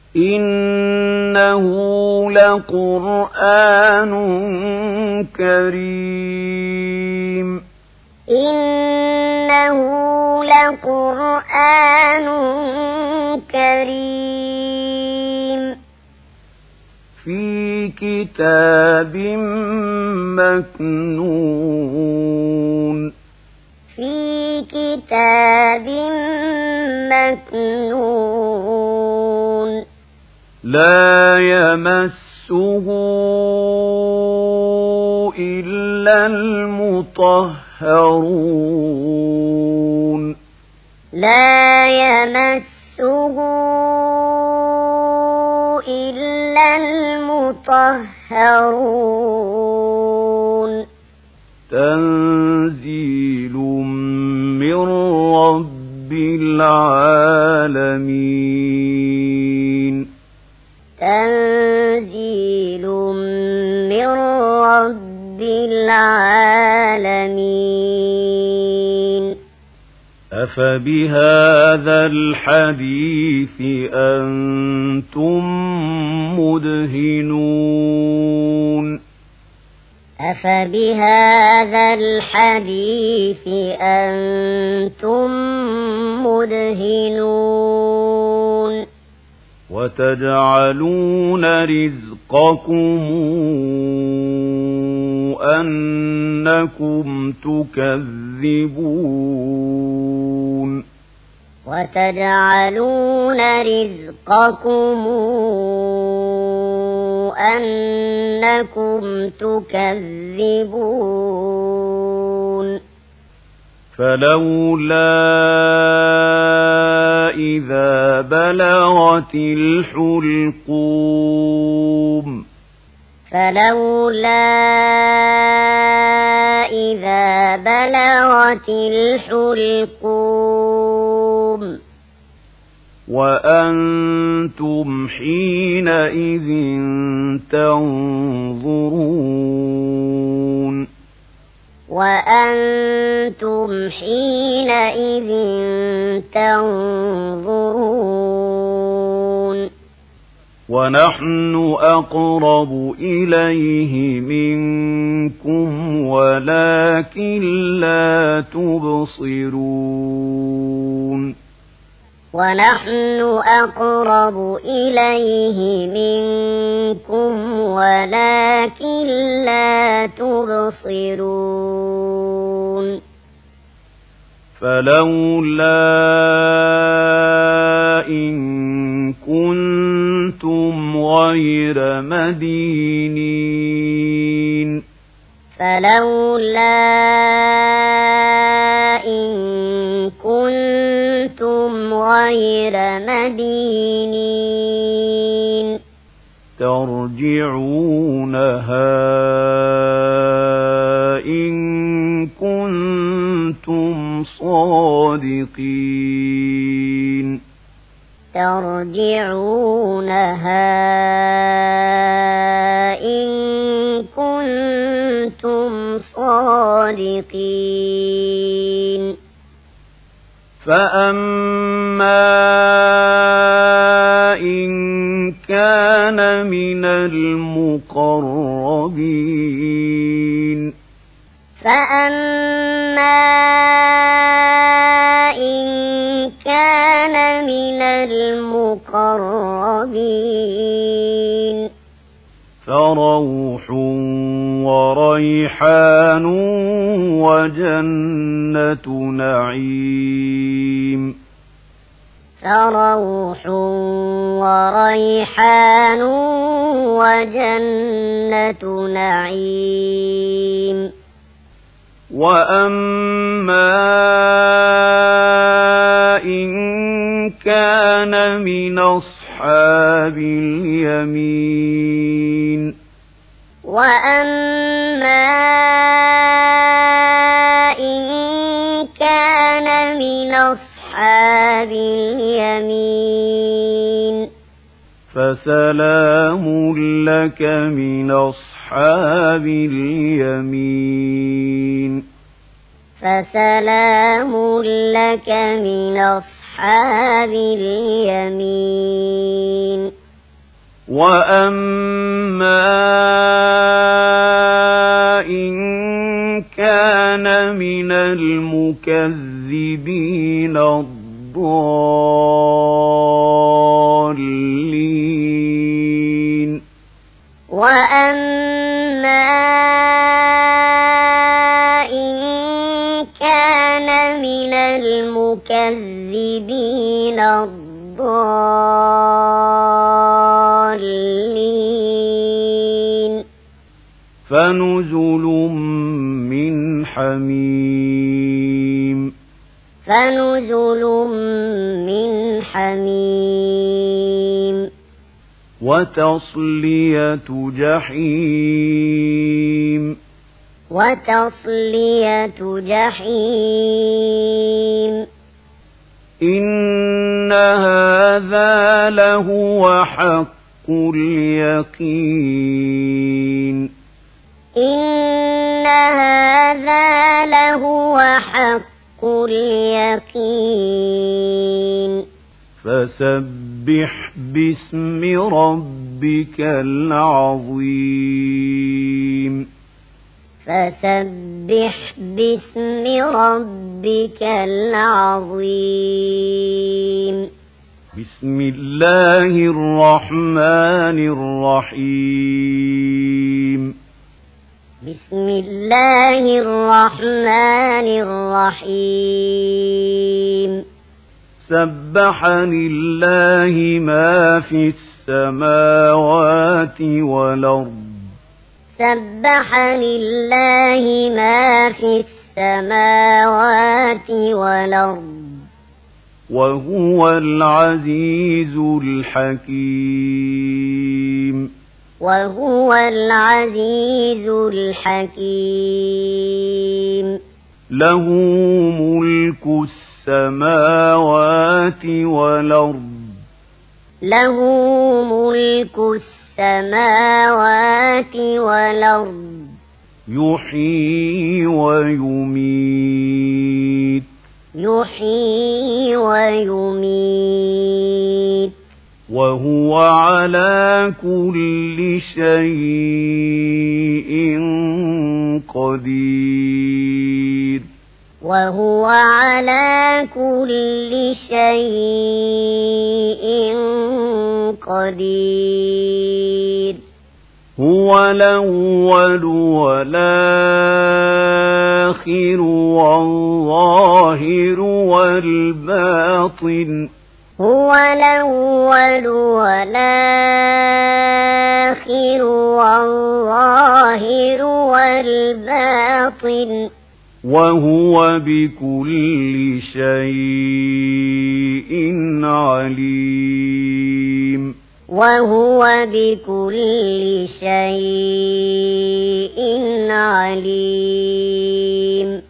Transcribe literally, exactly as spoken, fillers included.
إنه لقرآن كريم إنه لقرآن كريم في كتاب مكنون في كتاب مكنون لا يمسه إلا المطهرون لا يمسه إلا المطهرون تنزيل من رب العالمين تنزيل من رب العالمين أفبهذا الحديث أنتم مدهنون أفبهذا الحديث أنتم مدهنون وتجعلون رزقكم أنكم تكذبون وتجعلون رزقكم أنكم تكذبون فلولا إذا بلغت الحلقوم فلولا إذا بلغت الحلقوم وأنتم حينئذ تنظرون وأنتم حينئذ تنظرون ونحن أقرب إليه منكم ولكن لا تبصرون ونحن أقرب إليه منكم ولكن لا تبصرون فلولا إن كنتم غير مدينين فلولا إن كنتم غير مدينين ترجعونها إن كنتم صادقين ترجعونها إن كنتم صادقين فأما إن كان من المقربين فأما إن كان من المقربين فروح وريحان وجنة نعيم فروح وريحان وجنة نعيم وأما إن كان من أصحاب اليمين وأما إن كان من أصحاب اليمين فسلام لك من أصحاب اليمين فسلام لك من أصحاب اليمين وأما إن كان من المكذبين الضالين وأما إن كان من المكذبين الضالين فنزل من حميم فنزل من حميم وتصلية جحيم وتصلية جحيم إن هذا لهو حق اليقين إن هذا لهو حق اليقين فسبح باسم ربك العظيم فسبح باسم ربك العظيم بسم الله الرحمن الرحيم بسم الله الرحمن الرحيم سبح لله ما في السماوات والأرض سبح لله ما في السماوات والأرض وهو العزيز الحكيم وهو العزيز الحكيم له ملك السماوات والأرض له ملك السماوات والأرض يحيي ويميت يحيي ويميت وهو على كل شيء قدير وهو على كل شيء قدير هو الأول والآخر والظاهر والباطن هو الأول والآخر والظاهر والباطن وهو بكل شيء عليم وهو بكل شيء عليم